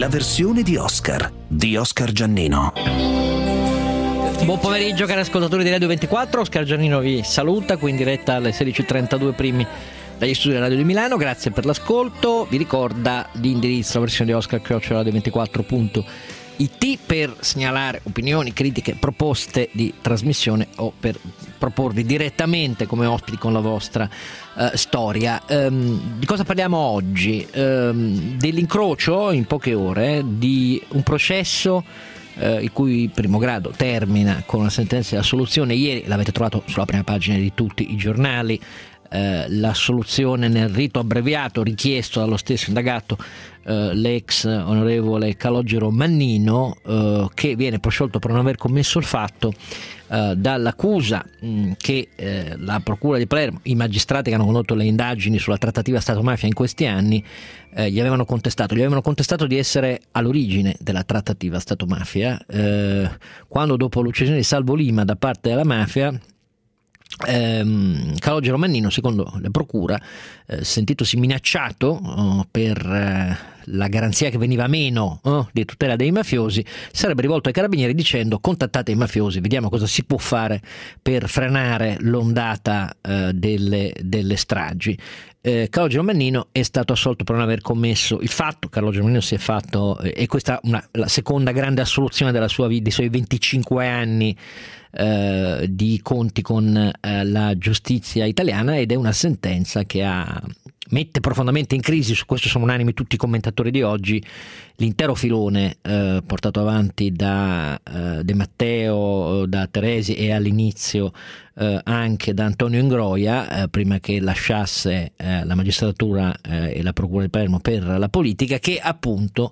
la versione di Oscar Giannino. Buon pomeriggio cari ascoltatori di Radio 24, Oscar Giannino vi saluta qui in diretta alle 16.32 primi dagli studi della Radio di Milano. Grazie per l'ascolto, vi ricorda l'indirizzo la versione di Oscar@radio24.it per segnalare opinioni, critiche, proposte di trasmissione o per proporvi direttamente come ospiti con la vostra storia. Di cosa parliamo oggi? Dell'incrocio in poche ore di un processo il cui primo grado termina con una sentenza di assoluzione. Ieri l'avete trovato sulla prima pagina di tutti i giornali, l'assoluzione nel rito abbreviato richiesto dallo stesso indagato, l'ex onorevole Calogero Mannino, che viene prosciolto per non aver commesso il fatto dall'accusa che la procura di Palermo, i magistrati che hanno condotto le indagini sulla trattativa Stato-mafia in questi anni, gli avevano contestato di essere all'origine della trattativa Stato-mafia, quando dopo l'uccisione di Salvo Lima da parte della mafia, Calogero Mannino, secondo la procura, sentitosi minacciato per la garanzia che veniva meno di tutela dei mafiosi, sarebbe rivolto ai carabinieri dicendo: contattate i mafiosi, vediamo cosa si può fare per frenare l'ondata delle stragi. Calogero Mannino è stato assolto per non aver commesso il fatto. Calogero Mannino si è fatto, e questa è la seconda grande assoluzione dei suoi 25 anni di conti con la giustizia italiana, ed è una sentenza che mette profondamente in crisi, su questo sono unanimi tutti i commentatori di oggi, l'intero filone portato avanti da De Matteo, da Teresi e all'inizio anche da Antonio Ingroia, prima che lasciasse la magistratura e la procura di Palermo per la politica, che appunto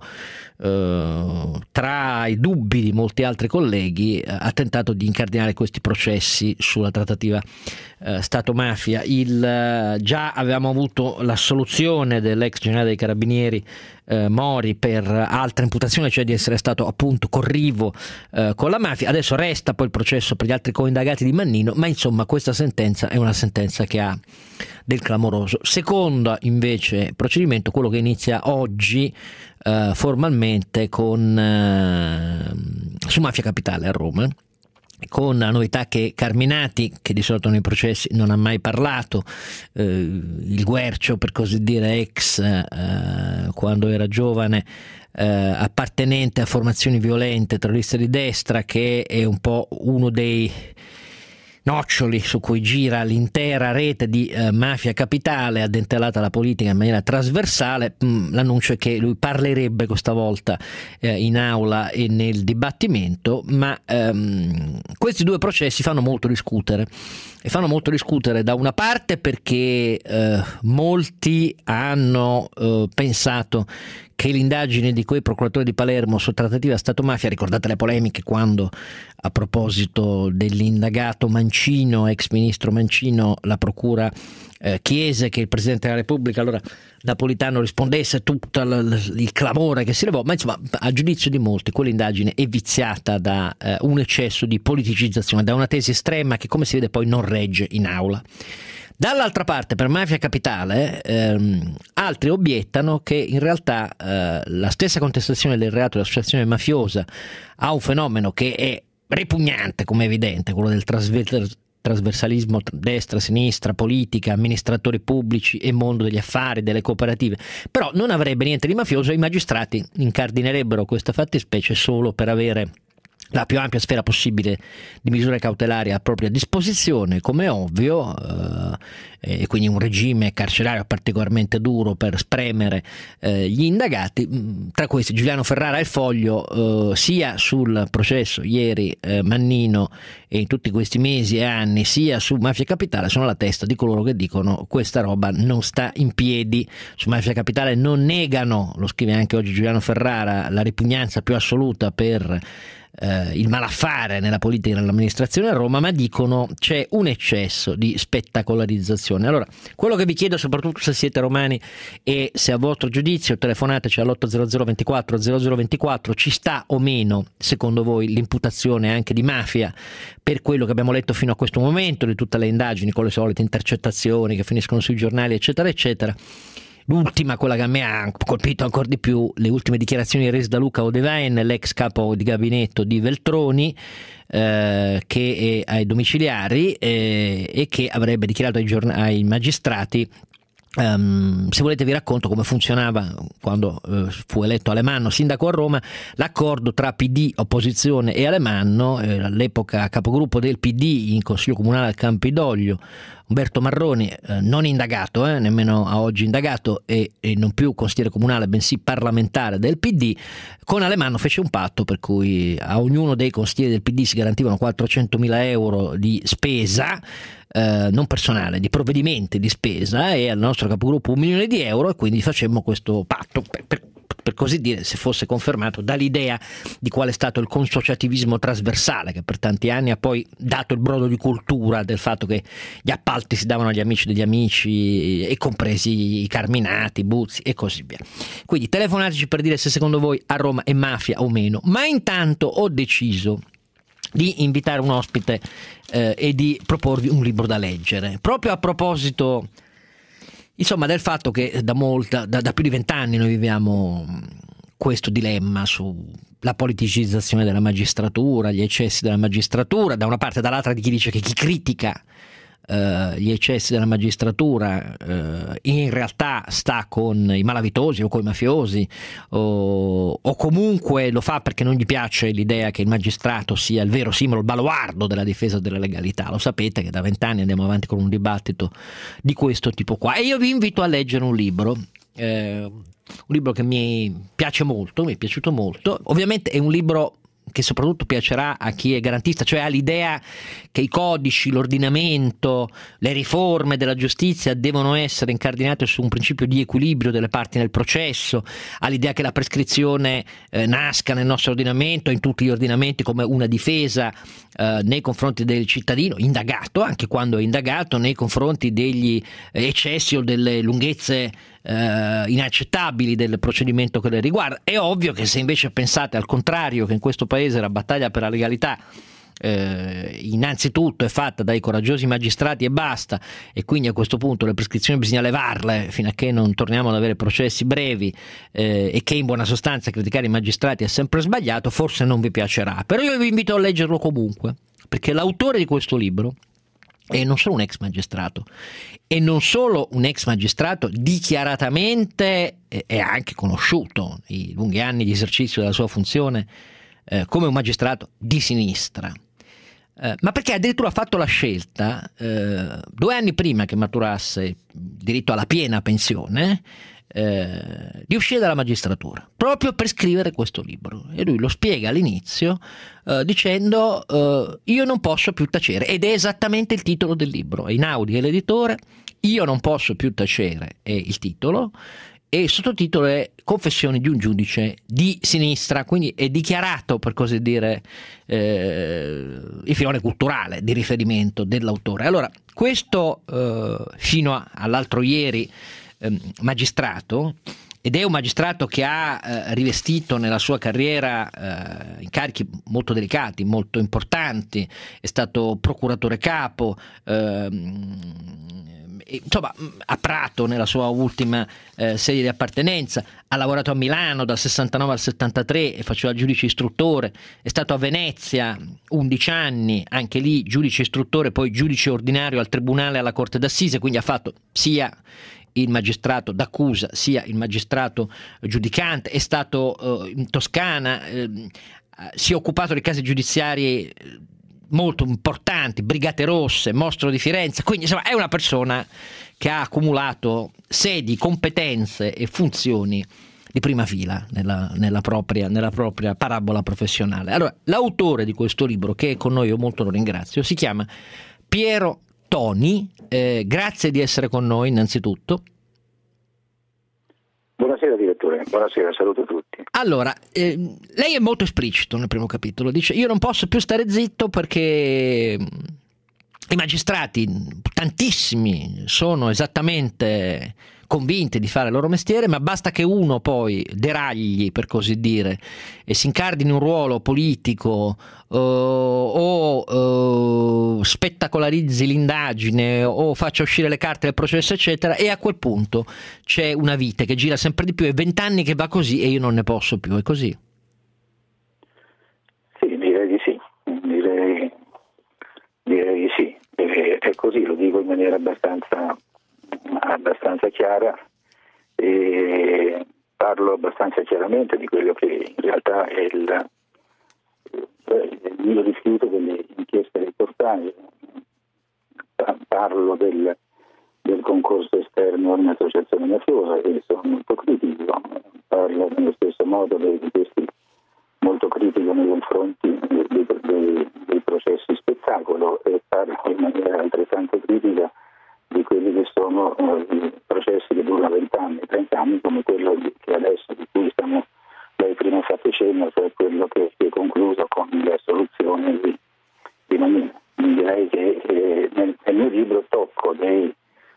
tra i dubbi di molti altri colleghi ha tentato di incardinare questi processi sulla trattativa Stato-mafia. Già avevamo avuto l'assoluzione dell'ex generale dei carabinieri Mori per altre imputazioni, cioè di essere stato appunto corrivo con la mafia. Adesso resta poi il processo per gli altri coindagati di Mannino, ma insomma questa sentenza è una sentenza che ha del clamoroso. Secondo invece procedimento, quello che inizia oggi formalmente su Mafia Capitale a Roma, con la novità che Carminati, che di solito nei processi non ha mai parlato, il guercio per così dire ex quando era giovane, appartenente a formazioni violente terroriste di destra, che è un po' uno dei noccioli su cui gira l'intera rete di Mafia Capitale, addentellata alla politica in maniera trasversale. L'annuncio è che lui parlerebbe questa volta in aula e nel dibattimento, ma questi due processi fanno molto discutere, e fanno molto discutere da una parte perché molti hanno pensato che l'indagine di quei procuratori di Palermo su trattativa Stato-mafia, ricordate le polemiche quando, a proposito dell'indagato Mancino, ex ministro Mancino, la procura chiese che il Presidente della Repubblica, allora Napolitano, rispondesse, tutto il clamore che si levò, ma insomma a giudizio di molti quell'indagine è viziata da un eccesso di politicizzazione, da una tesi estrema che, come si vede, poi non regge in aula. Dall'altra parte, per Mafia Capitale, altri obiettano che in realtà la stessa contestazione del reato di associazione mafiosa ha un fenomeno che è ripugnante, come è evidente, quello del trasversalismo destra, sinistra, politica, amministratori pubblici e mondo degli affari, delle cooperative, però non avrebbe niente di mafioso. I magistrati incardinerebbero questa fattispecie solo per avere la più ampia sfera possibile di misure cautelari a propria disposizione, come è ovvio, e quindi un regime carcerario particolarmente duro per spremere gli indagati. Tra questi Giuliano Ferrara e Il Foglio, sia sul processo ieri Mannino e in tutti questi mesi e anni, sia su Mafia Capitale, sono alla testa di coloro che dicono questa roba non sta in piedi. Su Mafia Capitale non negano, lo scrive anche oggi Giuliano Ferrara, la ripugnanza più assoluta per il malaffare nella politica e nell'amministrazione a Roma, ma dicono c'è un eccesso di spettacolarizzazione. Allora, quello che vi chiedo, soprattutto se siete romani e se a vostro giudizio, telefonateci all'800 24 0024, ci sta o meno secondo voi l'imputazione anche di mafia per quello che abbiamo letto fino a questo momento, di tutte le indagini con le solite intercettazioni che finiscono sui giornali eccetera eccetera. L'ultima, quella che a me ha colpito ancora di più, le ultime dichiarazioni rese da Luca Odevain, l'ex capo di gabinetto di Veltroni, che è ai domiciliari, e che avrebbe dichiarato ai magistrati: se volete vi racconto come funzionava quando fu eletto Alemanno sindaco a Roma, l'accordo tra PD, opposizione e Alemanno, all'epoca capogruppo del PD in Consiglio Comunale al Campidoglio, Umberto Marroni, non indagato, nemmeno a oggi indagato, e non più consigliere comunale bensì parlamentare del PD, con Alemanno fece un patto per cui a ognuno dei consiglieri del PD si garantivano 400.000 euro di spesa, non personale, di provvedimenti di spesa, e al nostro capogruppo 1 milione di euro, e quindi facemmo questo patto per così dire, se fosse confermato, dall'idea di qual è stato il consociativismo trasversale che per tanti anni ha poi dato il brodo di cultura del fatto che gli appalti si davano agli amici degli amici, e compresi i Carminati, Buzzi e così via. Quindi telefonateci per dire se secondo voi a Roma è mafia o meno. Ma intanto ho deciso di invitare un ospite e di proporvi un libro da leggere, proprio a proposito, insomma, del fatto che da più di 20 anni noi viviamo questo dilemma sulla politicizzazione della magistratura, gli eccessi della magistratura, da una parte, dall'altra di chi dice che chi critica gli eccessi della magistratura in realtà sta con i malavitosi o con i mafiosi, o comunque lo fa perché non gli piace l'idea che il magistrato sia il vero simbolo, il baluardo della difesa della legalità. Lo sapete che da 20 anni andiamo avanti con un dibattito di questo tipo qua, e io vi invito a leggere un libro che mi piace molto, mi è piaciuto molto. Ovviamente è un libro che soprattutto piacerà a chi è garantista, cioè ha l'idea che i codici, l'ordinamento, le riforme della giustizia devono essere incardinate su un principio di equilibrio delle parti nel processo, ha l'idea che la prescrizione nasca nel nostro ordinamento, in tutti gli ordinamenti, come una difesa nei confronti del cittadino indagato, anche quando è indagato, nei confronti degli eccessi o delle lunghezze inaccettabili del procedimento che le riguarda. È ovvio che se invece pensate al contrario, che in questo paese la battaglia per la legalità innanzitutto è fatta dai coraggiosi magistrati e basta, e quindi a questo punto le prescrizioni bisogna levarle fino a che non torniamo ad avere processi brevi, e che in buona sostanza criticare i magistrati è sempre sbagliato, forse non vi piacerà, però io vi invito a leggerlo comunque, perché l'autore di questo libro è non solo un ex magistrato, e non solo un ex magistrato dichiaratamente è anche conosciuto i lunghi anni di esercizio della sua funzione come un magistrato di sinistra, ma perché addirittura ha fatto la scelta 2 anni prima che maturasse diritto alla piena pensione di uscire dalla magistratura proprio per scrivere questo libro, e lui lo spiega all'inizio dicendo io non posso più tacere, ed è esattamente il titolo del libro. Einaudi è l'editore, io non posso più tacere è il titolo, e il sottotitolo è Confessioni di un giudice di sinistra, quindi è dichiarato, per così dire, il filone culturale di riferimento dell'autore. Allora, questo fino all'altro ieri magistrato, ed è un magistrato che ha rivestito nella sua carriera incarichi molto delicati, molto importanti, è stato procuratore capo, insomma, a Prato nella sua ultima sede di appartenenza, ha lavorato a Milano dal 69 al 73 e faceva giudice istruttore, è stato a Venezia 11 anni, anche lì giudice istruttore, poi giudice ordinario al tribunale e alla corte d'assise, quindi ha fatto sia il magistrato d'accusa sia il magistrato giudicante, è stato in Toscana, si è occupato di casi giudiziari molto importanti, Brigate Rosse, Mostro di Firenze, quindi insomma è una persona che ha accumulato sedi, competenze e funzioni di prima fila nella propria parabola professionale. Allora, l'autore di questo libro, che è con noi, io molto lo ringrazio, si chiama Piero Toni, grazie di essere con noi innanzitutto. Buonasera direttore, buonasera, saluto tutti. Allora, lei è molto esplicito nel primo capitolo, dice io non posso più stare zitto perché i magistrati, tantissimi, sono esattamente convinte di fare il loro mestiere, ma basta che uno poi deragli, per così dire, e si incardi in un ruolo politico o spettacolarizzi l'indagine o faccia uscire le carte del processo, eccetera, e a quel punto c'è una vite che gira sempre di più, e 20 anni che va così e io non ne posso più. È così? Sì, direi di sì. Direi di sì. È così, lo dico in maniera abbastanza chiara, e parlo abbastanza chiaramente di quello che in realtà è il mio rifiuto delle inchieste reportage. Parlo del concorso esterno in associazione mafiosa, e sono molto critico. Parlo nello stesso modo di questi, molto critico nei confronti dei processi spettacolo, e parlo in maniera altrettanto critica di quelli che sono i processi che durano 20 anni, 30 anni, come quello che adesso, di cui lei prima fatto cenno, cioè quello che è concluso con la soluzione di nomina. Direi che nel mio libro tocco dei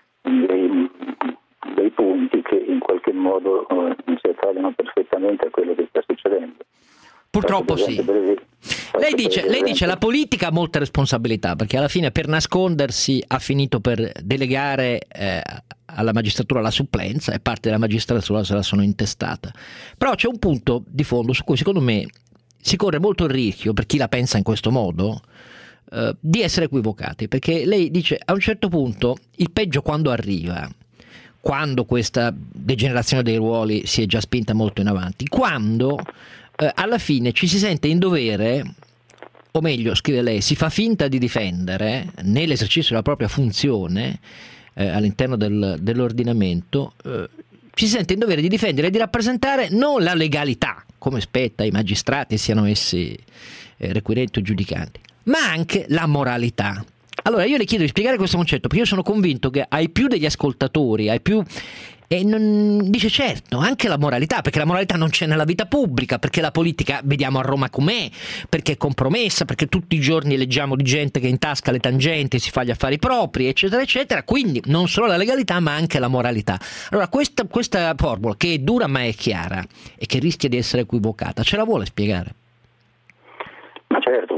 punti che in qualche modo si attragliano perfettamente a quello che sta succedendo. Purtroppo sì. Lei dice la politica ha molte responsabilità, perché alla fine per nascondersi ha finito per delegare alla magistratura la supplenza, e parte della magistratura se la sono intestata. Però c'è un punto di fondo su cui secondo me si corre molto il rischio, per chi la pensa in questo modo, di essere equivocati, perché lei dice a un certo punto il peggio quando arriva, quando questa degenerazione dei ruoli si è già spinta molto in avanti, quando alla fine ci si sente in dovere, o meglio, scrive lei, si fa finta di difendere nell'esercizio della propria funzione all'interno dell'ordinamento, ci si sente in dovere di difendere e di rappresentare non la legalità, come spetta ai magistrati, siano essi requirenti o giudicanti, ma anche la moralità. Allora io le chiedo di spiegare questo concetto, perché io sono convinto che ai più degli ascoltatori, e non dice certo, anche la moralità, perché la moralità non c'è nella vita pubblica, perché la politica vediamo a Roma com'è, perché è compromessa, perché tutti i giorni leggiamo di gente che intasca le tangenti, si fa gli affari propri, eccetera eccetera, quindi non solo la legalità ma anche la moralità. Allora questa formula, che è dura ma è chiara e che rischia di essere equivocata, ce la vuole spiegare? Ma certo,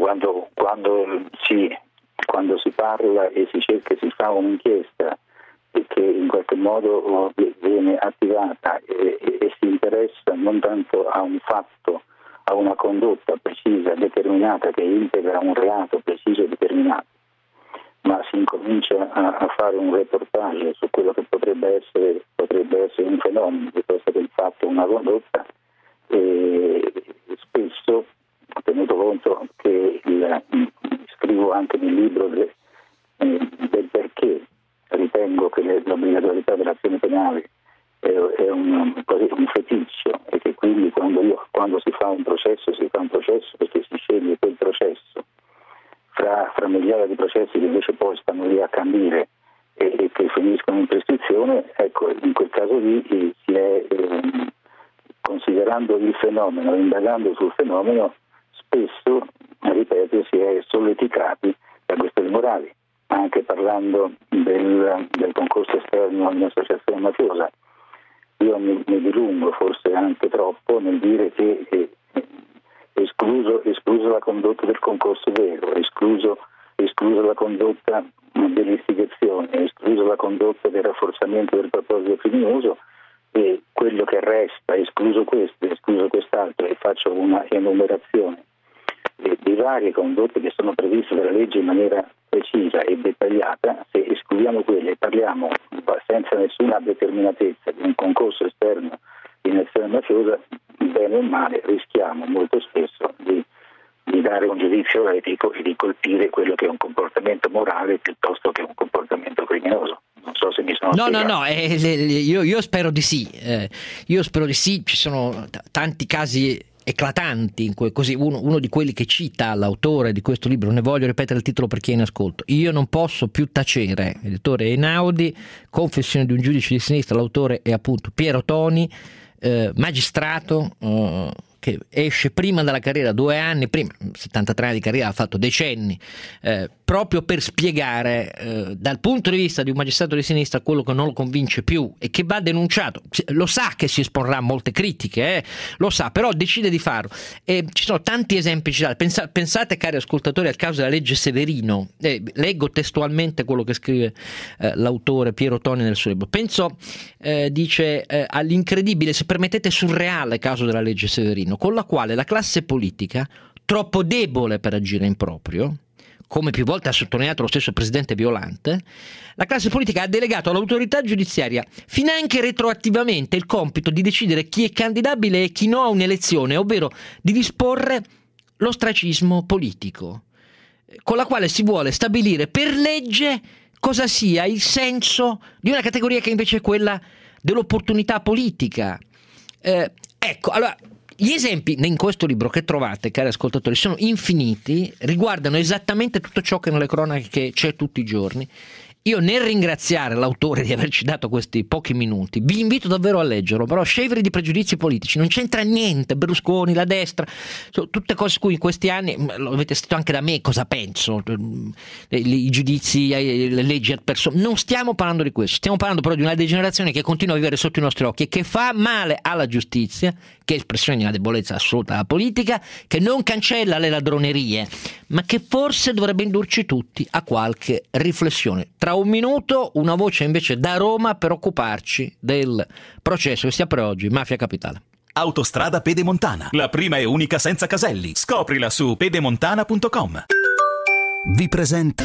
quando si parla e si cerca, si fa un'inchiesta che in qualche modo viene attivata e si interessa non tanto a un fatto, a una condotta precisa, determinata, che integra un reato preciso e determinato, ma si incomincia a fare un reportage su quello che potrebbe essere un fenomeno, piuttosto che il fatto, una condotta, e spesso, tenuto conto che scrivo anche nel libro del perché ritengo che l'obbligatorietà dell'azione penale è un feticcio, e che quindi quando si fa un processo perché si sceglie quel processo fra migliaia di processi che invece poi stanno lì a candire e che finiscono in prescrizione. Ecco, in quel caso lì si è considerando il fenomeno, indagando sul fenomeno, spesso, ripeto, si è solleticati da questioni morali. Anche parlando del concorso esterno in associazione mafiosa, io mi dilungo forse anche troppo nel dire che escluso la condotta del concorso vero, escluso la condotta dell'istigazione, escluso la condotta del rafforzamento del proposito criminoso, e quello che resta, escluso questo, escluso quest'altro, e faccio una enumerazione di varie condotte che sono previste dalla legge in maniera precisa e dettagliata. Se escludiamo quelle e parliamo senza nessuna determinatezza di un concorso esterno in azione mafiosa, bene o male rischiamo molto spesso di dare un giudizio etico e di colpire quello che è un comportamento morale piuttosto che un comportamento criminoso. Non so se mi sono spiegato. No, io spero di sì. Ci sono tanti casi eclatanti, così uno di quelli che cita l'autore di questo libro, ne voglio ripetere il titolo per chi è in ascolto: Io non posso più tacere, editore Einaudi, Confessioni di un giudice di sinistra. L'autore è appunto Piero Toni, magistrato, che esce prima dalla carriera, 2 anni prima, 73 anni di carriera, ha fatto decenni, proprio per spiegare dal punto di vista di un magistrato di sinistra quello che non lo convince più e che va denunciato. Lo sa che si esporrà a molte critiche, lo sa, però decide di farlo. E ci sono tanti esempi citati. Pensate, cari ascoltatori, al caso della legge Severino. Leggo testualmente quello che scrive l'autore Piero Toni nel suo libro. Penso, dice, all'incredibile, se permettete surreale caso della legge Severino, con la quale la classe politica, troppo debole per agire in proprio, come più volte ha sottolineato lo stesso presidente Violante, la classe politica ha delegato all'autorità giudiziaria finanche retroattivamente il compito di decidere chi è candidabile e chi no a un'elezione, ovvero di disporre l'ostracismo politico, con la quale si vuole stabilire per legge cosa sia il senso di una categoria che invece è quella dell'opportunità politica. Ecco, allora, gli esempi in questo libro che trovate, cari ascoltatori, sono infiniti, riguardano esattamente tutto ciò che nelle cronache c'è tutti i giorni. Io, nel ringraziare l'autore di averci dato questi pochi minuti, vi invito davvero a leggerlo, però scevri di pregiudizi politici, non c'entra niente, Berlusconi, la destra, sono tutte cose su cui in questi anni, lo avete sentito anche da me cosa penso, i giudizi, le leggi ad persona, non stiamo parlando di questo, stiamo parlando però di una degenerazione che continua a vivere sotto i nostri occhi e che fa male alla giustizia, che è espressione di una debolezza assoluta della politica, che non cancella le ladronerie, ma che forse dovrebbe indurci tutti a qualche riflessione. Tra un minuto una voce invece da Roma per occuparci del processo che si apre oggi, Mafia Capitale. Autostrada Pedemontana, la prima e unica senza caselli. Scoprila su pedemontana.com. Vi presenta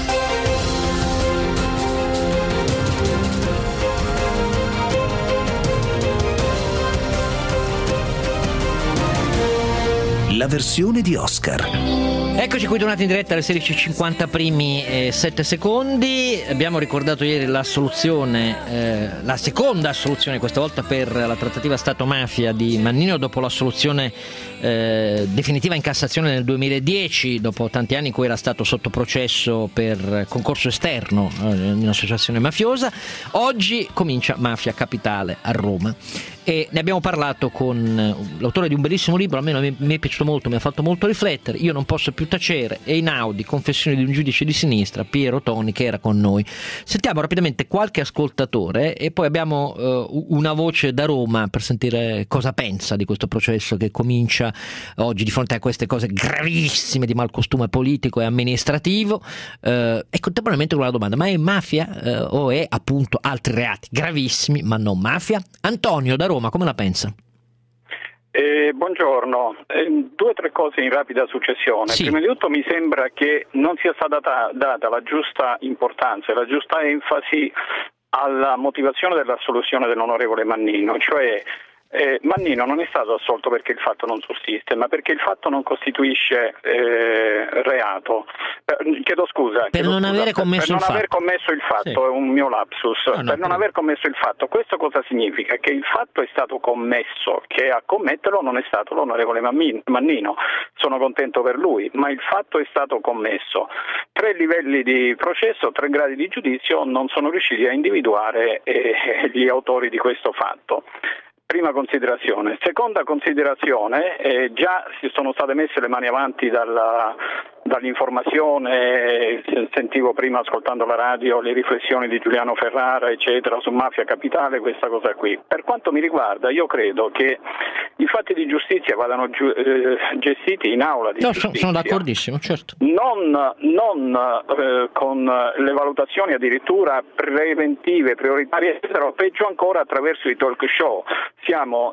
la versione di Oscar. Eccoci qui tornati in diretta alle 16:50 primi 7 secondi. Abbiamo ricordato ieri l'assoluzione, la seconda assoluzione questa volta per la trattativa Stato-mafia di Mannino dopo l'assoluzione definitiva in Cassazione nel 2010, dopo tanti anni in cui era stato sotto processo per concorso esterno in un'associazione mafiosa. Oggi comincia Mafia Capitale a Roma. E ne abbiamo parlato con l'autore di un bellissimo libro, almeno mi è piaciuto molto, mi ha fatto molto riflettere, Io non posso più tacere, e Einaudi, Confessioni di un giudice di sinistra, Piero Toni, che era con noi. Sentiamo rapidamente qualche ascoltatore e poi abbiamo una voce da Roma per sentire cosa pensa di questo processo che comincia oggi di fronte a queste cose gravissime di malcostume politico e amministrativo, e contemporaneamente con la domanda: ma è mafia o è appunto altri reati gravissimi ma non mafia? Antonio da Roma, come la pensa? Buongiorno, 2 o 3 cose in rapida successione. Sì. Prima di tutto mi sembra che non sia stata data la giusta importanza e la giusta enfasi alla motivazione dell'assoluzione dell'onorevole Mannino, cioè Mannino non è stato assolto perché il fatto non sussiste, ma perché il fatto non costituisce reato. Chiedo scusa. Per non aver commesso il fatto, sì. È un mio lapsus. Non aver commesso il fatto. Questo cosa significa? Che il fatto è stato commesso, che a commetterlo non è stato l'onorevole Mannino. Sono contento per lui, ma il fatto è stato commesso. 3 livelli di processo, 3 gradi di giudizio non sono riusciti a individuare gli autori di questo fatto. Prima considerazione. Seconda considerazione, già si sono state messe le mani avanti dall'informazione, sentivo prima ascoltando la radio le riflessioni di Giuliano Ferrara eccetera su Mafia Capitale, questa cosa qui. Per quanto mi riguarda io credo che i fatti di giustizia vadano gestiti in aula di giustizia. Sono d'accordissimo, certo. Non con le valutazioni addirittura preventive, prioritarie, eccetera, o peggio ancora attraverso i talk show. Siamo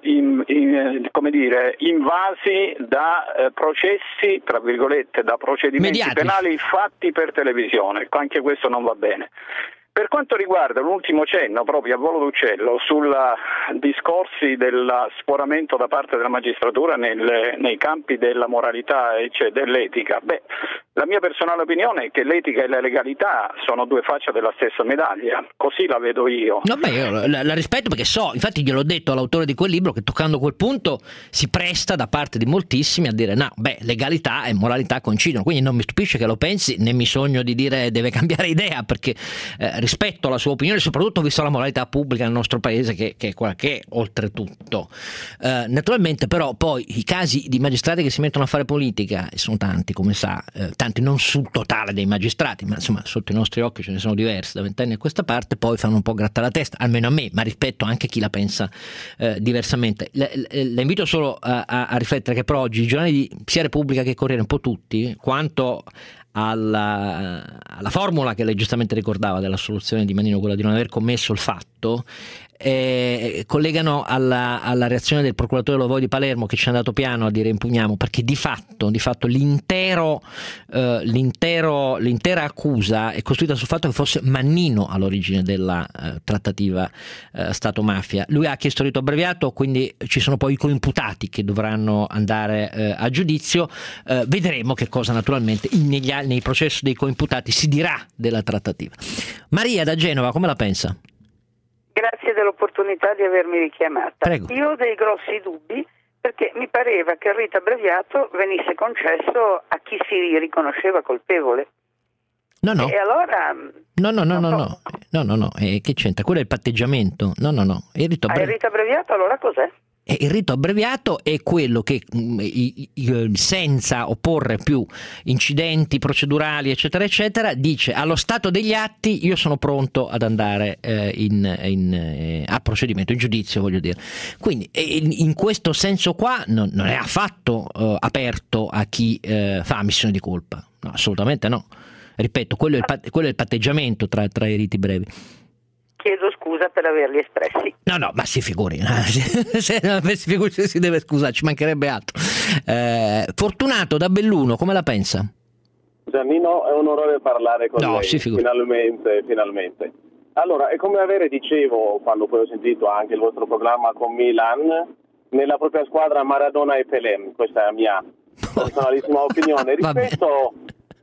invasi da processi, tra virgolette, da procedimenti mediatici, penali fatti per televisione. Anche questo non va bene. Per quanto riguarda l'ultimo cenno, proprio a volo d'uccello, sul discorsi del sforamento da parte della magistratura nei campi della moralità e dell'etica, la mia personale opinione è che l'etica e la legalità sono 2 facce della stessa medaglia, così la vedo io. No, io la rispetto perché so, infatti gliel'ho detto all'autore di quel libro, che toccando quel punto si presta da parte di moltissimi a dire legalità e moralità coincidono, quindi non mi stupisce che lo pensi, né mi sogno di dire deve cambiare idea, perché rispetto alla sua opinione, soprattutto visto la moralità pubblica nel nostro paese che è quella che è, oltretutto. Naturalmente però poi i casi di magistrati che si mettono a fare politica, e sono tanti come sa, tanti non sul totale dei magistrati, ma insomma sotto i nostri occhi ce ne sono diversi da 20 anni a questa parte, poi fanno un po' grattare la testa, almeno a me, ma rispetto anche chi la pensa diversamente. La invito solo a riflettere che per oggi i giornali sia Repubblica che Corriere, un po' tutti, quanto alla formula che lei giustamente ricordava della soluzione di Mannino, quella di non aver commesso il fatto, collegano alla reazione del procuratore Lo Voi di Palermo, che ci è andato piano a dire impugniamo, perché di fatto l'intera accusa è costruita sul fatto che fosse Mannino all'origine della trattativa Stato-mafia. Lui ha chiesto rito abbreviato, quindi ci sono poi i coimputati che dovranno andare a giudizio. Vedremo che cosa naturalmente nei processi dei coimputati si dirà della trattativa. Maria da Genova, come la pensa? Grazie dell'opportunità di avermi richiamata. Prego. Io ho dei grossi dubbi, perché mi pareva che il rito abbreviato venisse concesso a chi si riconosceva colpevole. No. E allora... No. Che c'entra? Quello è il patteggiamento. No. Il rito abbreviato allora cos'è? Il rito abbreviato è quello che senza opporre più incidenti procedurali eccetera eccetera dice allo stato degli atti io sono pronto ad andare a procedimento, in giudizio voglio dire. Quindi in questo senso qua non è affatto aperto a chi fa ammissione di colpa, no, assolutamente no. Ripeto, quello è il patteggiamento tra i riti brevi. Chiedo scusa per averli espressi. No, ma si figuri. Se si deve scusare, ci mancherebbe altro. Fortunato da Belluno, come la pensa? Giannino, è un onore parlare con lei. Si figuri. Finalmente. Allora, è come avere, dicevo, quando poi ho sentito anche il vostro programma con Milan, nella propria squadra Maradona e Pelé. Questa è la mia personalissima opinione. Rispetto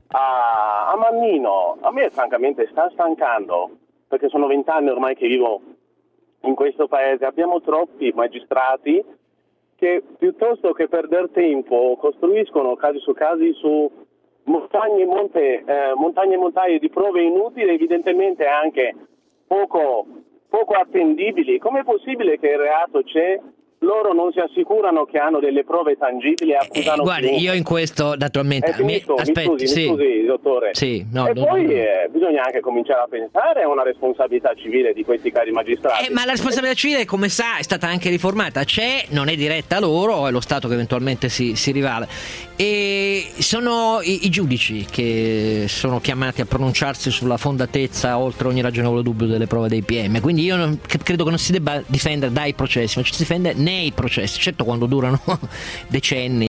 a Mannino, a me francamente sta stancando, perché sono 20 anni ormai che vivo in questo paese, abbiamo troppi magistrati che piuttosto che perdere tempo costruiscono casi su montagne e montagne di prove inutili, evidentemente anche poco attendibili. Com'è possibile che il reato c'è? Loro non si assicurano che hanno delle prove tangibili e accusano guardi, io in questo naturalmente mi scusi dottore. Poi bisogna anche cominciare a pensare a una responsabilità civile di questi cari magistrati. Ma la responsabilità civile, come sa, è stata anche riformata, non è diretta a loro, è lo Stato che eventualmente si rivale, e sono i giudici che sono chiamati a pronunciarsi sulla fondatezza oltre ogni ragionevole dubbio delle prove dei PM, quindi io credo che non si debba difendere dai processi, ma ci si difende nei processi, certo quando durano decenni